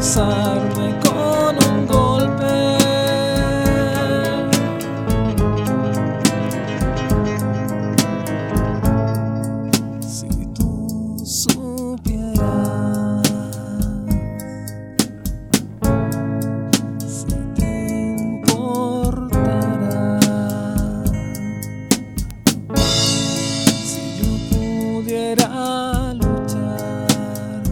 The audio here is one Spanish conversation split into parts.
destrozarme con un golpe. Si tú supieras, si te importara, si yo pudiera luchar,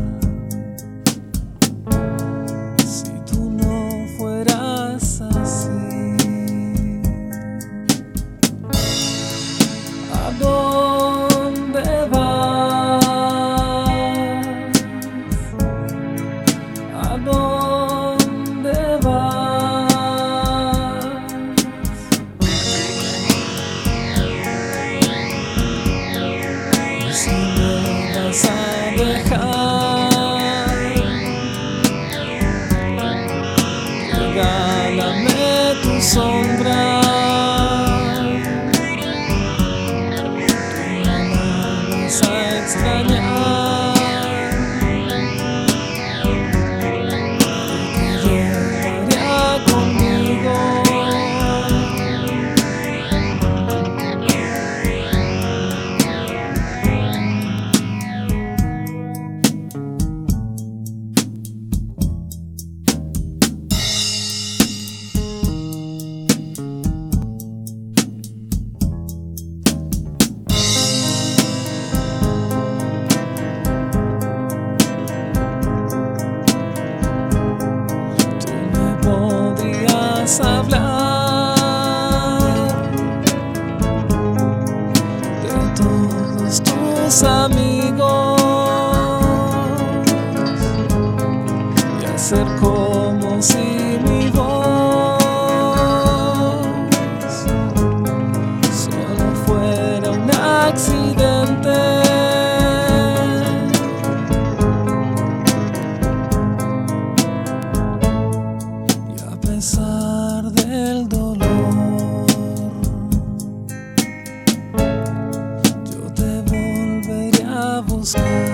si tú no fueras así, ¿a dónde vas? ¿A dónde vas? Si me vas a dejar, regálame tu sombra. Tú no me vas a extrañar, porque yo estaría conmigo. Podrías hablar de todos tus amigos y hacer como si mi voz solo fuera un accidente. A pesar del dolor, yo te volveré a buscar.